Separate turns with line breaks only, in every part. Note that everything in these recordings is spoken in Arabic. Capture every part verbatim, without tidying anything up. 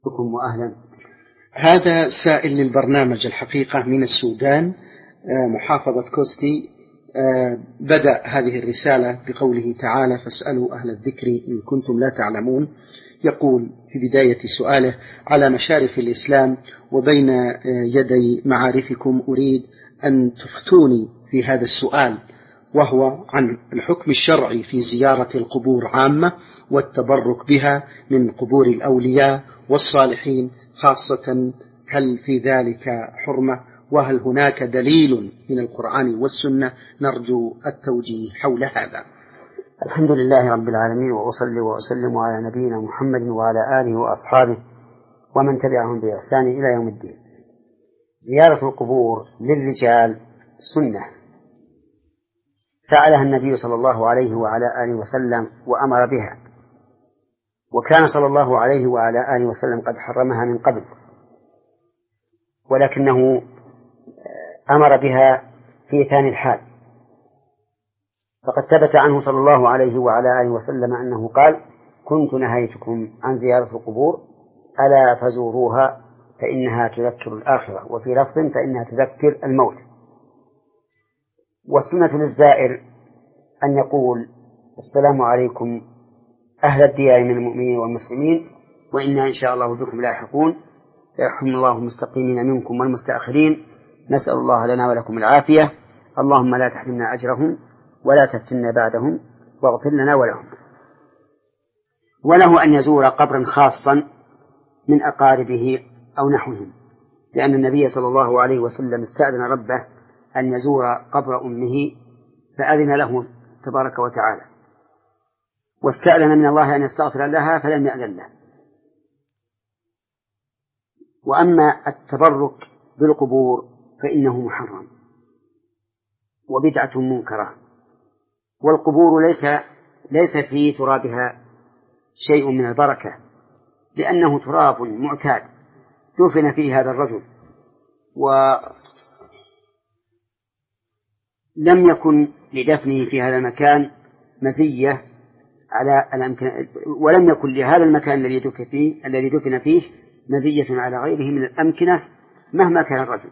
بكم وأهلا. هذا سائل للبرنامج الحقيقة من السودان، محافظة كوستي، بدأ هذه الرسالة بقوله تعالى: فاسألوا أهل الذكر إن كنتم لا تعلمون. يقول في بداية سؤاله: على مشارف الإسلام وبين يدي معارفكم أريد أن تفتوني في هذا السؤال، وهو عن الحكم الشرعي في زيارة القبور عامة والتبرك بها من قبور الأولياء والصالحين خاصة، هل في ذلك حرمة؟ وهل هناك دليل من القرآن والسنة؟ نرجو التوجيه حول هذا.
الحمد لله رب العالمين، وأصلي وأسلم على نبينا محمد وعلى آله وأصحابه ومن تبعهم بإحسان إلى يوم الدين. زيارة القبور للرجال سنة فعلها النبي صلى الله عليه وعلى آله وسلم وأمر بها، وكان صلى الله عليه وعلى آله وسلم قد حرمها من قبل، ولكنه أمر بها في ثاني الحال. فقد ثبت عنه صلى الله عليه وعلى آله وسلم أنه قال: كنت نهيتكم عن زيارة القبور ألا فزوروها فإنها تذكر الآخرة، وفي لفظ فإنها تذكر الموت. والسنة للزائر أن يقول: السلام عليكم أهل الديار من المؤمنين والمسلمين، وإنا إن شاء الله بكم لاحقون، يرحم الله المستقيمين منكم والمستأخرين، نسأل الله لنا ولكم العافية، اللهم لا تحرمنا أجرهم ولا تفتنا بعدهم واغفر لنا ولهم. وله أن يزور قبرا خاصا من أقاربه أو نحوهم، لأن النبي صلى الله عليه وسلم استأذن ربه أن يزور قبر أمه فأذن له تبارك وتعالى، واستأذن من الله أن يستغفر لها فلم يأذن له. وأما التبرك بالقبور فإنه محرم وبدعة منكرة، والقبور ليس ليس في ترابها شيء من البركة، لأنه تراب معتاد دفن فيه هذا الرجل، ولم يكن لدفنه في هذا المكان مزية على الأمكنة، ولم يكن لهذا المكان الذي دفن فيه الذي دفن فيه مزية على غيره من الأمكنة مهما كان الرجل.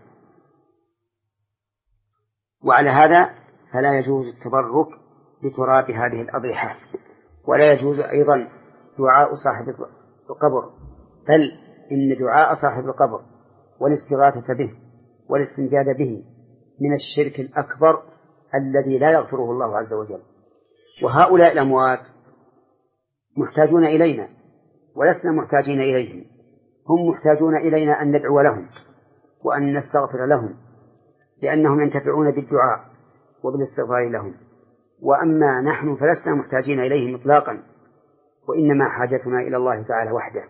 وعلى هذا فلا يجوز التبرك بتراب هذه الأضرحة، ولا يجوز أيضا دعاء صاحب القبر، بل إن دعاء صاحب القبر والاستغاثة به والاستنجاد به من الشرك الأكبر الذي لا يغفره الله عز وجل. وهؤلاء الأموات محتاجون إلينا ولسنا محتاجين إليهم، هم محتاجون إلينا أن ندعو لهم وأن نستغفر لهم، لأنهم ينتفعون بالدعاء وبالاستغفار لهم. وأما نحن فلسنا محتاجين إليهم إطلاقا، وإنما حاجتنا إلى الله تعالى وحده.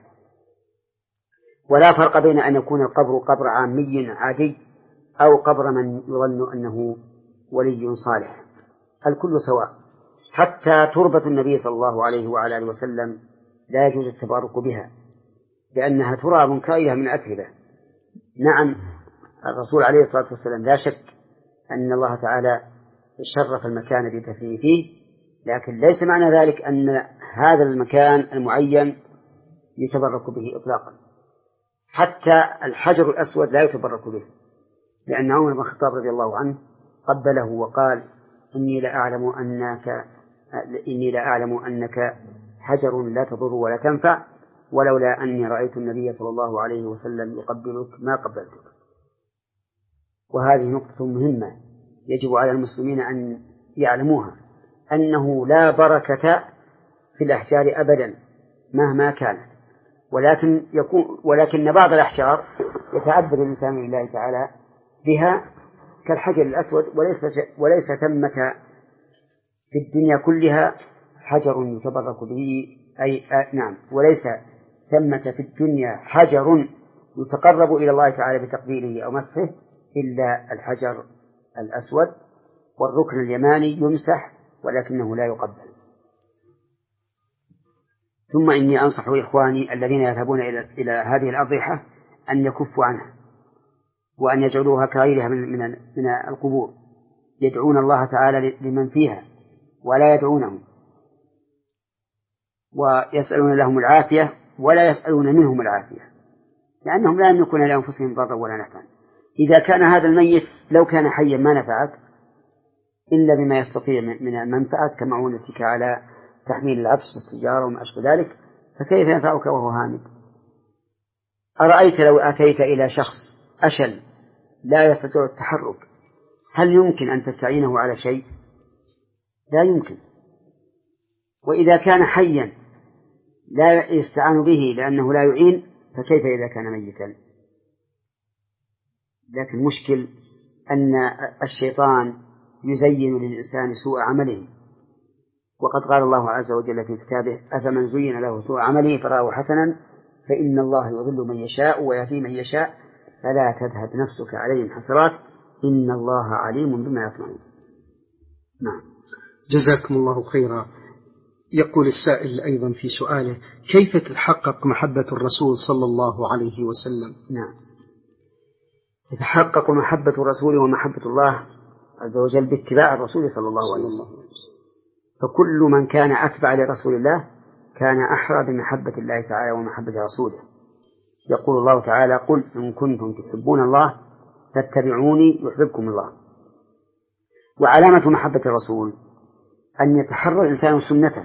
ولا فرق بين أن يكون القبر قبر عامي عادي أو قبر من يظن أنه ولي صالح، الكل سواء. حتى تربة النبي صلى الله عليه وعلى آله وسلم لا يجوز التبارك بها، لأنها تراب كائنة من أتربة. نعم، الرسول عليه الصلاة والسلام لا شك أن الله تعالى شرف المكان بدفنه فيه، لكن ليس معنى ذلك أن هذا المكان المعين يتبرك به إطلاقا. حتى الحجر الأسود لا يتبرك به، لأن عمر بن الخطاب رضي الله عنه قبله وقال: إني لأعلم أنك إني لأعلم أنك حجر لا تضر ولا تنفع، ولولا أني رأيت النبي صلى الله عليه وسلم يقبلك ما قبلتك. وهذه نقطة مهمة يجب على المسلمين أن يعلموها، أنه لا بركة في الأحجار أبدا مهما كانت، ولكن يكون ولكن بعض الأحجار يتعبد الإنسان لله تعالى بها كالحجر الأسود، وليس وليس ثمة في الدنيا كلها حجر يتبرك به، أي آه نعم وليس ثمة في الدنيا حجر يتقرب إلى الله تعالى بتقبيله أو مسه إلا الحجر الأسود، والركن اليماني يمسح ولكنه لا يقبل. ثم إني أنصح إخواني الذين يذهبون إلى إلى هذه الأضرحة أن يكفوا عنها، وأن يجعلوها كغيرها من من من القبور، يدعون الله تعالى لمن فيها ولا يدعونهم، ويسألون لهم العافية ولا يسألون منهم العافية، لأنهم لا يملكون لأنفسهم ضرا ولا نفعا. إذا كان هذا الميت لو كان حيا ما نفعك إلا بما يستطيع من المنفعة كمعونتك على تحميل العبس بالسجارة وما أشبه ذلك، فكيف ينفعك وهو هامد؟ أرأيت لو أتيت إلى شخص أشل لا يستطيع التحرك، هل يمكن أن تستعينه على شيء؟ لا يمكن. وإذا كان حيا لا يستعان به لأنه لا يعين، فكيف إذا كان ميتا؟ لكن مشكل أن الشيطان يزين للإنسان سوء عمله، وقد قال الله عز وجل في كتابه: أفمن زين له سوء عمله فرآه حسنا فإن الله يضل من يشاء ويهدي من يشاء فلا تذهب نفسك عليهم حسرات إن الله عليم بما يصنعون. نعم.
جزاكم الله خيرا. يقول السائل أيضا في سؤاله: كيف تتحقق محبة الرسول صلى الله عليه وسلم؟
نعم، تتحقق محبة الرسول ومحبة الله عز وجل باتباع الرسول صلى الله عليه وسلم. فكل من كان أتبع لرسول الله كان أحرى بمحبة الله تعالى ومحبة رسوله. يقول الله تعالى: قل إن كنتم تحبون الله فاتبعوني يحببكم الله. وعلامة محبة الرسول أن يتحرى الإنسان سنته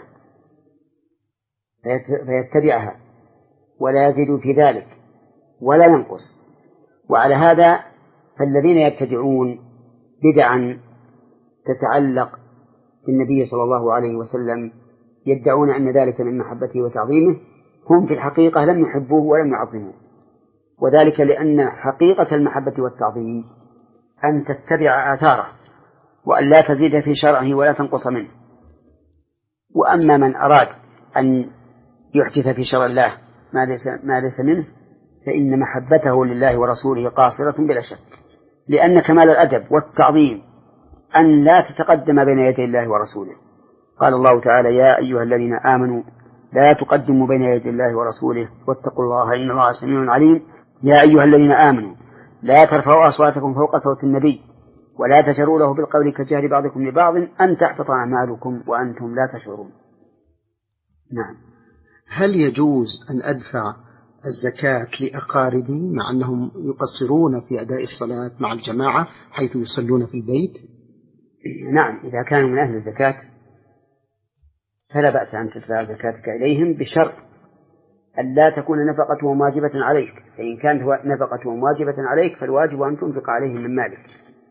فيتبعها ولا يزيد في ذلك ولا ينقص. وعلى هذا فالذين يبتدعون بدعا تتعلق بالنبي صلى الله عليه وسلم يدعون أن ذلك من محبته وتعظيمه، هم في الحقيقة لم يحبوه ولم يعظموه، وذلك لأن حقيقة المحبة والتعظيم أن تتبع آثاره وأن لا تزيد في شرعه ولا تنقص منه. وأما من أراد أن يحدث في شرع الله ما ليس, ما ليس منه فإن محبته لله ورسوله قاصرة بلا شك، لأن كمال الأدب والتعظيم أن لا تتقدم بين يدي الله ورسوله. قال الله تعالى: يا أيها الذين آمنوا لا تقدموا بين يدي الله ورسوله واتقوا الله إن الله سميع عليم. يا أيها الذين آمنوا لا ترفعوا أصواتكم فوق صوت النبي ولا تجهروا له بالقول كجهر بعضكم لبعض أن تحبط أعمالكم وأنتم لا تشعرون. نعم.
هل يجوز أن أدفع الزكاة لأقاربي مع أنهم يقصرون في أداء الصلاة مع الجماعة حيث يصلون في البيت؟
نعم، إذا كانوا من أهل الزكاة فلا بأس أن تدفع زكاتك إليهم بشرط أن لا تكون نفقتهم واجبة عليك، فإن كانت نفقتهم واجبة عليك فالواجب أن تنفق عليهم من مالك.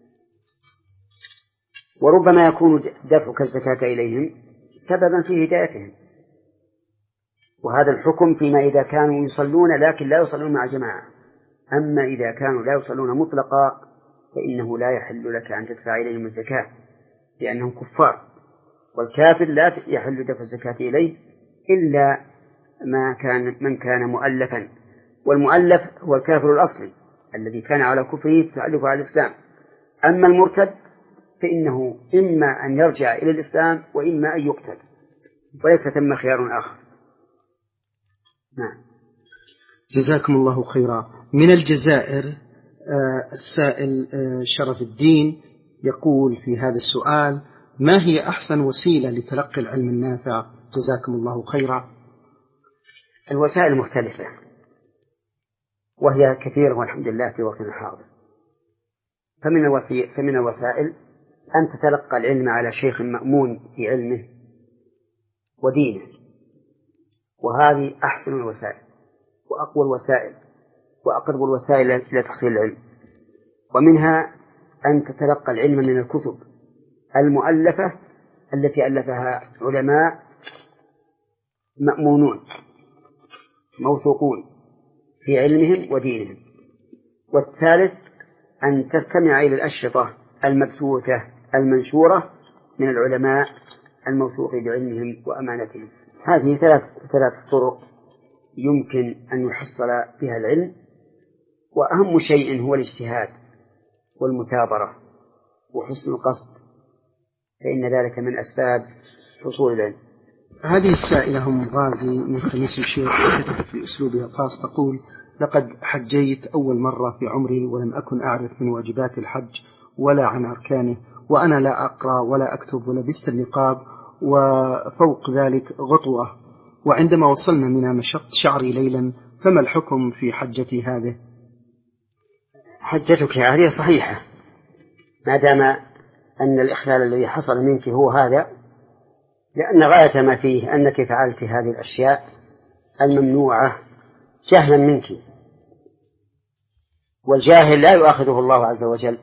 وربما يكون دفعك الزكاة إليهم سببا في هدايتهم، وهذا الحكم فيما إذا كانوا يصلون لكن لا يصلون مع جماعة. أما إذا كانوا لا يصلون مطلقا فإنه لا يحل لك أن تدفع إليهم الزكاة لأنهم كفار، والكافر لا يحل دفع الزكاة إليه إلا ما كان من كان مؤلفا، والمؤلف هو الكافر الأصلي الذي كان على كفره تعلق على الإسلام. أما المرتد فإنه إما أن يرجع إلى الإسلام وإما أن يقتل، وليس ثم خيار آخر. نعم.
جزاكم الله خيرا. من الجزائر آه السائل آه شرف الدين يقول في هذا السؤال: ما هي أحسن وسيلة لتلقي العلم النافع؟ جزاكم الله خيرا.
الوسائل مختلفة وهي كثيرة والحمد لله في وقتنا الحاضر. فمن, الوسي... فمن الوسائل أن تتلقى العلم على شيخ مأمون في علمه ودينه، وهذه أحسن الوسائل وأقوى الوسائل وأقرب الوسائل إلى تحصيل العلم. ومنها أن تتلقى العلم من الكتب المؤلفة التي ألفها علماء مأمونون موثوقون في علمهم ودينهم. والثالث أن تستمع إلى الأشرطة المبثوثة المنشورة من العلماء الموثوق بعلمهم وأمانتهم. هذه ثلاث ثلاث طرق يمكن أن يحصل بها العلم، وأهم شيء هو الاجتهاد والمثابرة وحسن القصد، فإن ذلك من أسباب حصول العلم.
هذه السائلة أم غازي من خميس الشيخ كتبت في أسلوبها الخاص تقول: لقد حجيت أول مرة في عمري ولم أكن أعرف من واجبات الحج ولا عن أركانه، وأنا لا أقرأ ولا أكتب ولبست النقاب وفوق ذلك غطوة، وعندما وصلنا منى مشطت شعري ليلا، فما الحكم في حجتي هذه؟
حجتك هذه صحيحة ما دام أن الإخلال الذي حصل منك هو هذا، لأن غاية ما فيه أنك فعلت هذه الأشياء الممنوعة جهلا منك، والجاهل لا يؤاخذه الله عز وجل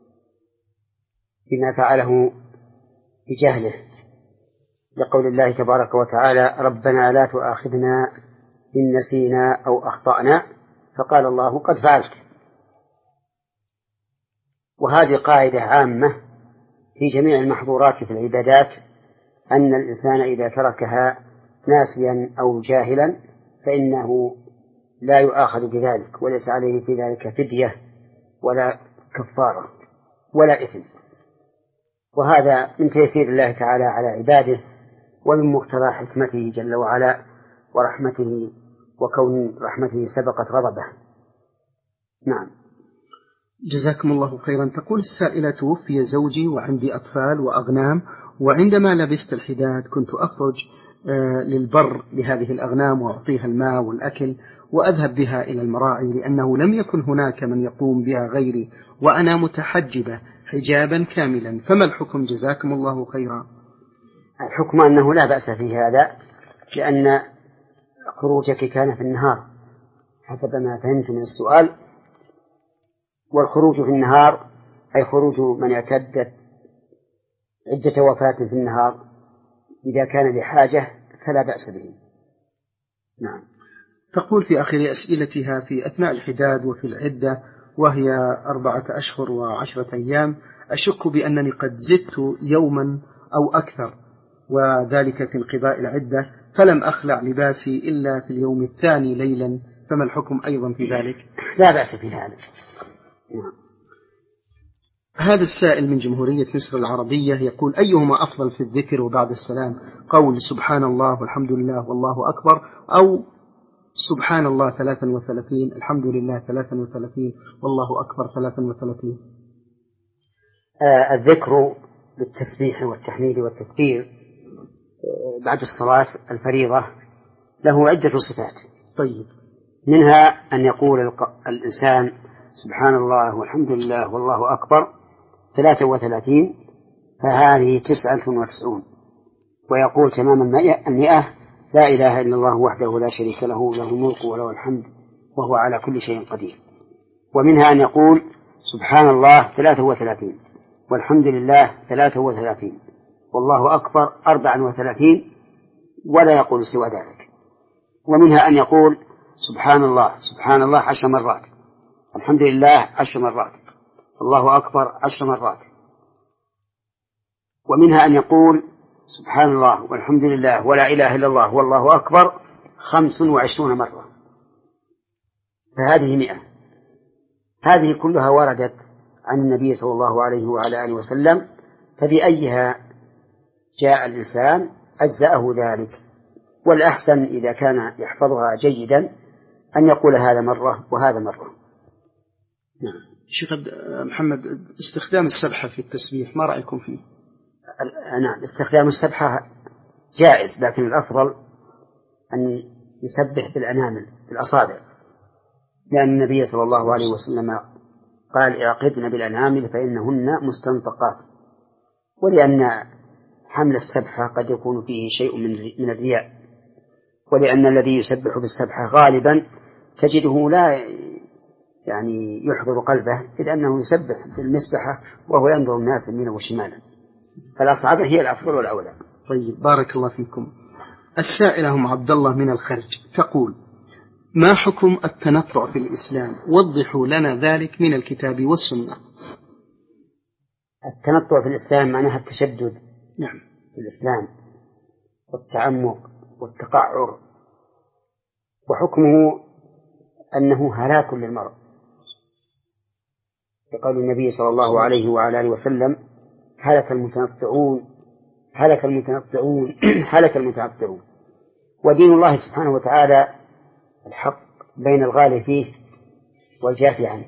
بما فعله بجهله، لقول الله تبارك وتعالى: ربنا لا تؤاخذنا إن نسينا أو أخطأنا، فقال الله: قد فعلت. وهذه قاعدة عامة في جميع المحظورات في العبادات، أن الإنسان إذا تركها ناسيا أو جاهلا فإنه لا يؤاخذ بذلك، وليس عليه في ذلك فدية ولا كفارة ولا إثم. وهذا من تيسير الله تعالى على عباده، ومن مقتضى حكمته جل وعلا ورحمته، وكون رحمته سبقت غضبه. نعم.
جزاكم الله خيرا. تقول السائلة: توفي زوجي وعندي أطفال وأغنام، وعندما لبست الحداد كنت أخرج للبر لهذه الأغنام وأعطيها الماء والأكل وأذهب بها إلى المراعي، لأنه لم يكن هناك من يقوم بها غيري وأنا متحجبة حجابا كاملا، فما الحكم جزاكم الله خيرا؟
الحكم أنه لا بأس في هذا، لأن خروجك كان في النهار حسب ما فهمت من السؤال، والخروج في النهار أي خروج من اعتدت عدة وفاة في النهار إذا كان لحاجة فلا بأس به. نعم.
تقول في آخر أسئلتها: في أثناء الحداد وفي العدة وهي أربعة أشهر وعشرة أيام أشك بأنني قد زدت يوما أو أكثر، وذلك في انقضاء العدة، فلم أخلع لباسي إلا في اليوم الثاني ليلا، فما الحكم أيضا في ذلك؟
لا بأس في هذا. نعم.
هذا السائل من جمهورية مصر العربية يقول: أيهما أفضل في الذكر وبعد السلام، قول سبحان الله والحمد لله والله أكبر، أو سبحان الله ثلاثا وثلاثين الحمد لله ثلاثا وثلاثين والله أكبر ثلاثا وثلاثين؟
آه الذكر بالتسبيح والتحميد والتكبير آه بعد الصلاة الفريضة له عدة صفات.
طيب.
منها أن يقول الإنسان سبحان الله والحمد لله والله أكبر ثلاثة وثلاثين، فهذه تسعة وتسعون، ويقول تمام المئة: لا إله إلا الله وحده لا شريك له، له الملك وله الحمد وهو على كل شيء قدير. ومنها أن يقول سبحان الله ثلاثة وثلاثين والحمد لله ثلاثة وثلاثين والله أكبر أربعة وثلاثين، ولا يقول سوى ذلك. ومنها أن يقول سبحان الله سبحان الله عشر مرات، الحمد لله عشر مرات، الله أكبر عشر مرات. ومنها أن يقول سبحان الله والحمد لله ولا إله إلا الله والله أكبر خمس وعشرون مرة، فهذه مئة. هذه كلها وردت عن النبي صلى الله عليه وعلى آله وسلم، فبأيها جاء الإنسان أجزأه ذلك. والأحسن إذا كان يحفظها جيدا أن يقول هذا مرة وهذا مرة.
نعم. شيخ محمد، استخدام السبحة في التسبيح ما رأيكم فيه؟
نعم، استخدام السبحة جائز، لكن الأفضل أن يسبح بالأنامل بالأصابع، لأن النبي صلى الله عليه وسلم قال: اعقدن بالأنامل فإنهن مستنطقات. ولأن حمل السبحة قد يكون فيه شيء من الرياء، ولأن الذي يسبح بالسبحة غالبا تجده لا يعني يحضر قلبه، إذ أنه يسبح بالمسبحة وهو ينظر الناس يمينا وشمالا، فالأصعب هي الأفضل والأولى.
طيب، بارك الله فيكم. السائلة أم عبد الله من الخرج تقول: ما حكم التنطع في الإسلام؟ وضحوا لنا ذلك من الكتاب والسنة.
التنطع في الإسلام معناها التشدد.
نعم.
في الإسلام والتعمق والتقعر، وحكمه أنه هلاك للمرء، يقول النبي صلى الله عليه وعلى آله وسلم: هلك المتنطعون هلك المتنطعون هلك المتنطعون. ودين الله سبحانه وتعالى الحق بين الغالي فيه والجافي عنه.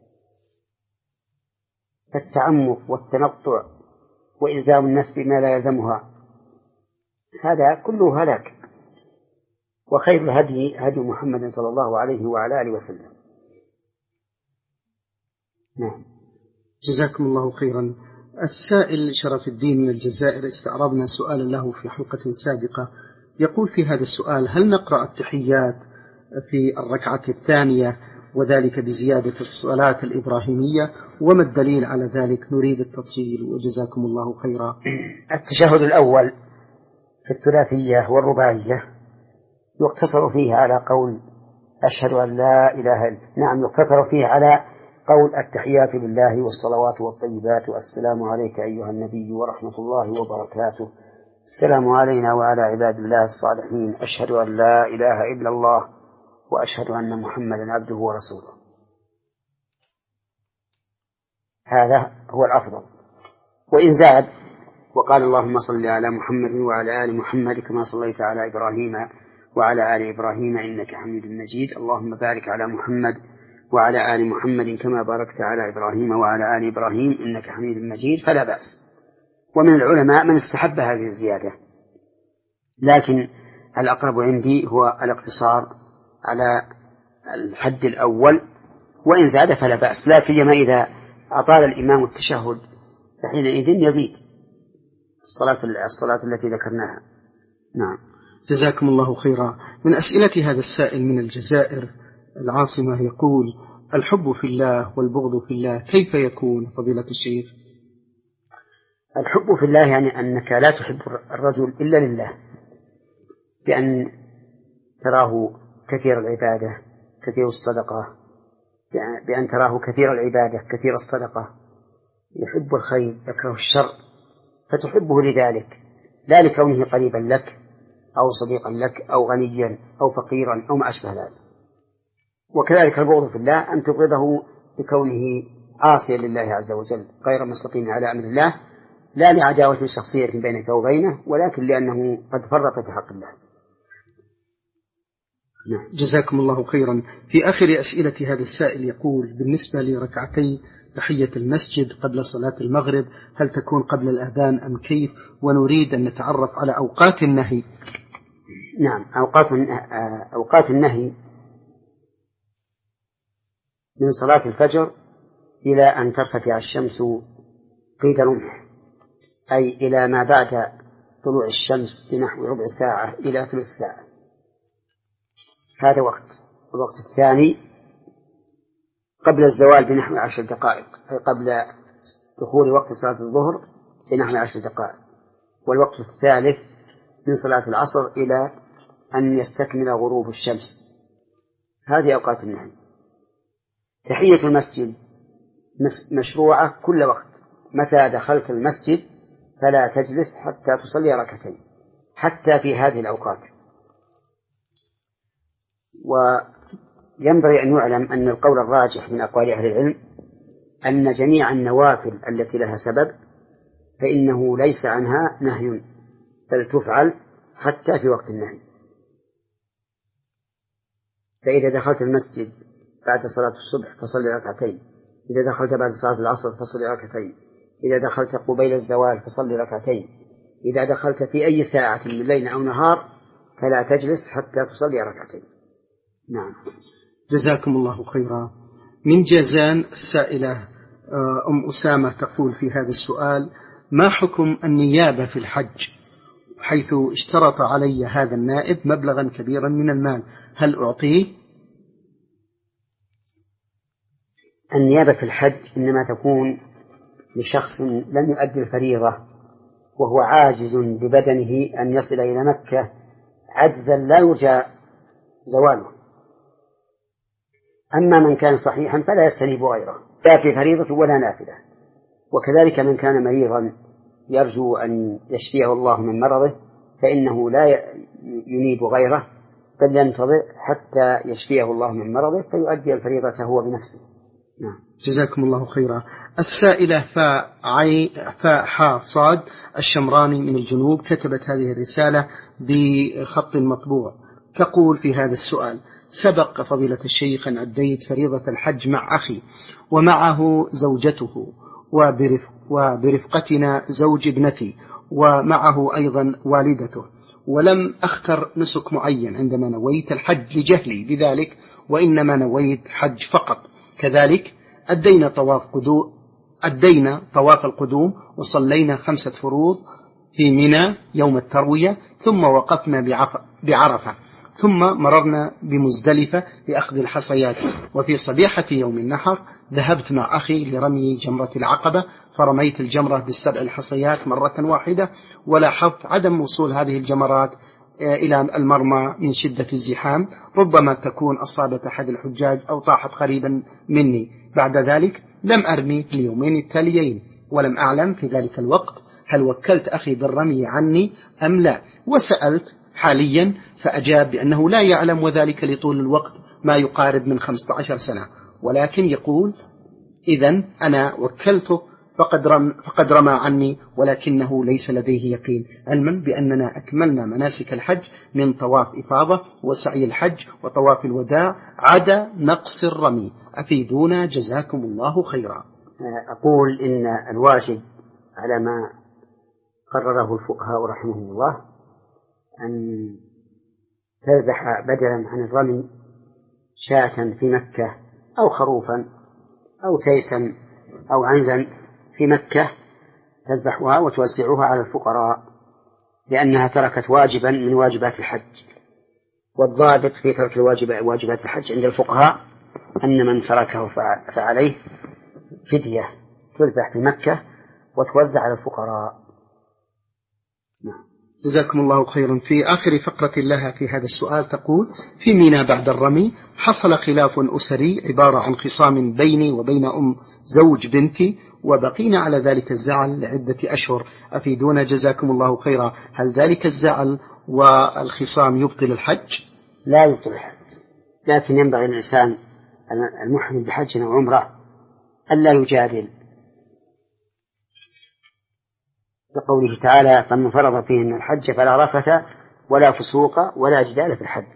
التعمق والتنطع وإلزام الناس بما لا يلزمها، هذا كله هلاك. وخير الهدي هدي محمد صلى الله عليه وعلى آله وسلم.
نعم. جزاكم الله خيرا. السائل شرف الدين من الجزائر استعرضنا سؤالا له في حلقة سابقة، يقول في هذا السؤال: هل نقرأ التحيات في الركعة الثانية وذلك بزيادة الصلاة الإبراهيمية؟ وما الدليل على ذلك؟ نريد التفصيل وجزاكم الله خيرا.
التشهد الأول في الثلاثية والرباعية يقتصر فيه على قول أشهد أن لا إله إلا نعم يقتصر فيه على قول التحيات لله والصلوات والطيبات والسلام عليك أيها النبي ورحمة الله وبركاته، السلام علينا وعلى عباد الله الصالحين، أشهد أن لا إله إلا الله وأشهد أن محمدا عبده ورسوله. هذا هو الأفضل. وإن زاد وقال اللهم صل على محمد وعلى آل محمد كما صليت على إبراهيم وعلى آل إبراهيم إنك حميد مجيد، اللهم بارك على محمد وعلى آل محمد كما باركت على إبراهيم وعلى آل إبراهيم إنك حميد مجيد، فلا بأس. ومن العلماء من استحب هذه الزيادة، لكن الأقرب عندي هو الاقتصار على الحد الأول، وإن زاد فلا بأس، لا سيما إذا أطال الإمام التشهد فحينئذ يزيد الصلاة الصلاة التي ذكرناها. نعم.
جزاكم الله خيرا. من أسئلة هذا السائل من الجزائر العاصمة يقول: الحب في الله والبغض في الله كيف يكون فضيلة الشيخ؟
الحب في الله يعني أنك لا تحب الرجل إلا لله، بأن تراه كثير العبادة كثير الصدقة، بأن تراه كثير العبادة كثير الصدقة، يحب الخير يكره الشر، فتحبه لذلك، لا لكونه قريبا لك أو صديقا لك أو غنيا أو فقيرا أو ما أشبه ذلك. وكذلك البغض في الله أن تبغضه بكونه عاصيا لله عز وجل غير مستقيم على أمر الله، لا لعداوة شخصية بينك وبينه، ولكن لأنه قد فرط في حق الله.
نعم. جزاكم الله خيرا. في آخر أسئلة هذا السائل يقول: بالنسبة لركعتي تحية المسجد قبل صلاة المغرب هل تكون قبل الأذان أم كيف؟ ونريد أن نتعرف على أوقات النهي.
نعم. أوقات أوقات النهي من صلاة الفجر إلى أن ترتفع الشمس قيد رمح، أي إلى ما بعد طلوع الشمس بنحو ربع ساعة إلى ثلث ساعة، هذا وقت. الوقت الثاني قبل الزوال بنحو عشر دقائق، أي قبل دخول وقت صلاة الظهر بنحو عشر دقائق. والوقت الثالث من صلاة العصر إلى أن يستكمل غروب الشمس. هذه أوقات النهي. تحية المسجد مشروعة كل وقت، متى دخلت المسجد فلا تجلس حتى تصلي ركعتين، حتى في هذه الأوقات. وينبغي أن يعلم أن القول الراجح من أقوال أهل العلم أن جميع النوافل التي لها سبب فإنه ليس عنها نهي، بل تفعل حتى في وقت النهي. فإذا دخلت المسجد بعد صلاة الصبح فصلي ركعتين، إذا دخلت بعد صلاة العصر فصلي ركعتين، إذا دخلت قبيل الزوال فصلي ركعتين، إذا دخلت في أي ساعة من الليل أو نهار فلا تجلس حتى تصلي ركعتين. نعم.
جزاكم الله خيرا. من جازان السائلة أم أسامة تقول في هذا السؤال: ما حكم النيابة في الحج، حيث اشترط علي هذا النائب مبلغا كبيرا من المال، هل أعطيه؟
النيابة في الحج إنما تكون لشخص لم يؤدي الفريضة وهو عاجز ببدنه أن يصل إلى مكة عجزا لا يرجى زواله. أما من كان صحيحا فلا يستنيب غيره، لا في فريضة ولا نافلة. وكذلك من كان مريضا يرجو أن يشفيه الله من مرضه فإنه لا ينيب غيره، بل ينتظر حتى يشفيه الله من مرضه فيؤدي الفريضة هو بنفسه. نعم.
جزاكم الله خيرا. السائلة فاء عي فاء حاء صاد الشمراني من الجنوب كتبت هذه الرسالة بخط مطبوع، تقول في هذا السؤال: سبق فضيلة الشيخ أن أديت فريضة الحج مع أخي ومعه زوجته وبرفق وبرفقتنا زوج ابنتي ومعه أيضا والدته، ولم أختر نسك معين عندما نويت الحج لجهلي بذلك، وإنما نويت حج فقط. كذلك أدينا طواف قدوم أدينا طواف القدوم وصلينا خمسة فروض في منى يوم التروية، ثم وقفنا بعرفة، ثم مررنا بمزدلفة لأخذ الحصيات. وفي صبيحة يوم النحر ذهبت مع أخي لرمي جمرة العقبة، فرميت الجمرة بالسبع الحصيات مرة واحدة، ولاحظت عدم وصول هذه الجمرات إلى المرمى من شدة الزحام، ربما تكون أصابت أحد الحجاج أو طاحت قريبا مني. بعد ذلك لم أرمي في اليومين التاليين، ولم أعلم في ذلك الوقت هل وكلت أخي بالرمي عني أم لا، وسألت حاليا فأجاب بأنه لا يعلم، وذلك لطول الوقت ما يقارب من خمسة عشر سنة، ولكن يقول إذن أنا وكلته فقد, رم فقد رمى عني، ولكنه ليس لديه يقين، علما بأننا أكملنا مناسك الحج من طواف إفاضة وسعي الحج وطواف الوداع عدا نقص الرمي. أفيدونا جزاكم الله خيرا.
أقول إن الواجب على ما قرره الفقهاء رحمهم الله أن تذبح بدلا عن الرمي شاة في مكة أو خروفا أو تيسا أو عنزا في مكة، تذبحها وتوزعها على الفقراء، لأنها تركت واجبا من واجبات الحج. والضابط في ترك الواجب واجبات الحج عند الفقهاء أن من تركه فعليه فدية تذبح في مكة وتوزع على الفقراء.
نعم. جزاكم الله خيرا. في آخر فقرة لها في هذا السؤال تقول: في منى بعد الرمي حصل خلاف أسري عبارة عن خصام بيني وبين أم زوج بنتي، وبقينا على ذلك الزعل لعدة أشهر. أفيدونا جزاكم الله خيرا، هل ذلك الزعل والخصام يبطل الحج؟
لا يبطل الحج، لكن ينبغي الإنسان المحرم بحج أو عمرة ألا يجادل، لقوله تعالى: فمن فرض فيهن الحج فلا رفث ولا فسوق ولا جدال في الحج.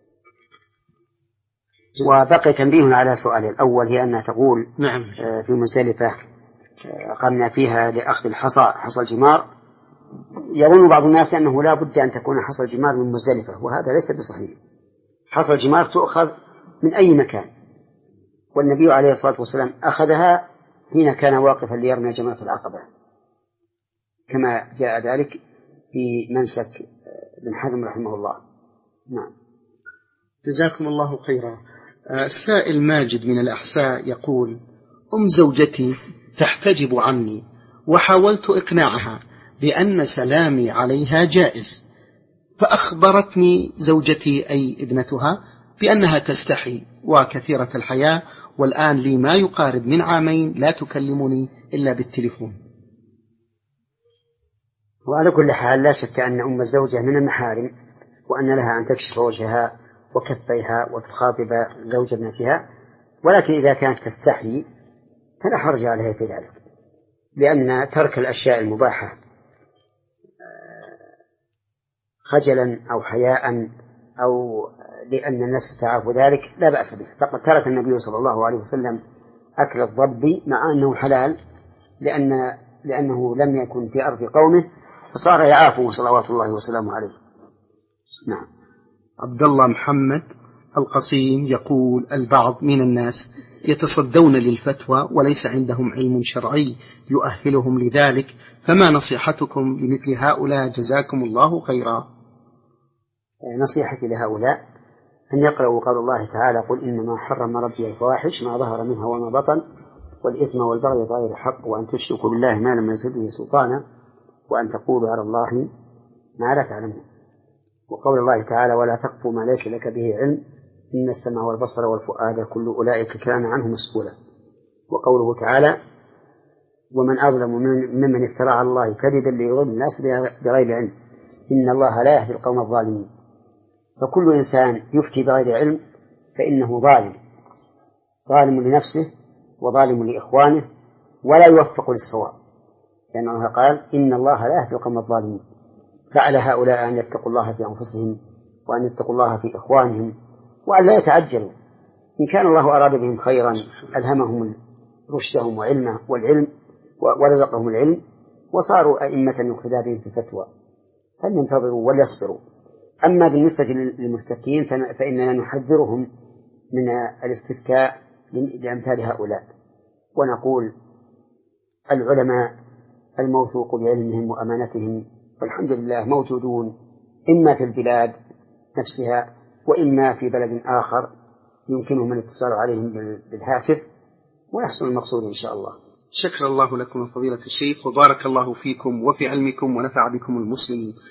وبقي تنبيه على سؤال الأول، هي أنها تقول
نعم
في مزدلفة قمنا فيها لأخذ الحصى حصى الجمار. يظن بعض الناس أنه لا بد أن تكون حصى الجمار من مزدلفة، وهذا ليس بصحيح. حصى الجمار تؤخذ من أي مكان، والنبي عليه الصلاة والسلام أخذها حين كان واقفا ليرمي جمرة العقبة، كما جاء ذلك في منسك بن حزم رحمه الله. نعم.
جزاكم الله خيرا. السائل ماجد من الأحساء يقول: أم زوجتي تحتجب عني، وحاولت إقناعها بأن سلامي عليها جائز، فأخبرتني زوجتي أي ابنتها بأنها تستحي وكثيرة الحياة، والآن لي ما يقارب من عامين لا تكلمني إلا بالتليفون.
وعلى كل حال لا شك أن أم الزوجة من المحارم، وأن لها أن تكشف وجهها وكفيها وتخاطب زوج ابنتها، ولكن إذا كانت تستحي فلا حرج عليها في ذلك، لأن ترك الأشياء المباحة خجلا أو حياء أو لأن النفس تعاف ذلك لا بأس به. فقد ترك النبي صلى الله عليه وسلم أكل الضب مع أنه حلال، لأن لأنه لم يكن في أرض قومه فصار يعافه صلوات الله وسلامه عليه. نعم.
عبد الله محمد القصيم يقول: البعض من الناس يتصدون للفتوى وليس عندهم علم شرعي يؤهلهم لذلك، فما نصيحتكم لمثل هؤلاء جزاكم الله خيرا؟
نصيحتي لهؤلاء أن يقرأوا قول الله تعالى: قل إنما حرم ربي الفواحش ما ظهر منها وما بطن والإثم والبغي بغير الحق وأن تشركوا بالله ما لم ينزل به سلطانا وأن تقولوا على الله ما لا تعلمون. وقول الله تعالى: ولا تقف ما ليس لك به علم إن السمع والبصر والفؤاد كل أولئك كان عنه مسؤولا. وقوله تعالى: ومن أظلم ممن افترى على الله كذبا ليضل الناس بغير علم إن الله لا يهدي القوم الظالمين. فكل إنسان يفتي بغير علم فإنه ظالم، ظالم لنفسه وظالم لإخوانه ولا يوفق للصواب، لأنه قال: إن الله لا يهدي القوم الظالمين. فعلى هؤلاء أن يتقوا الله في أنفسهم وأن يتقوا الله في إخوانهم وأن لا يتعجلوا. إن كان الله أراد بهم خيرا ألهمهم رشدهم وعلمه والعلم ورزقهم العلم وصاروا أئمة يقتدى بهم في الفتوى. فلينتظروا وليصبروا. أما بالنسبة للمستفتين فإننا نحذرهم من الاستفتاء لأمثال هؤلاء، ونقول العلماء الموثوق بعلمهم وأمانتهم والحمد لله موجودون إما في البلاد نفسها وإما في بلد آخر يمكنهم الاتصال عليهم بالهاتف ويحصل المقصود إن شاء الله.
شكر الله لكم فضيلة الشيخ، وبارك الله فيكم وفي علمكم ونفع بكم المسلمين.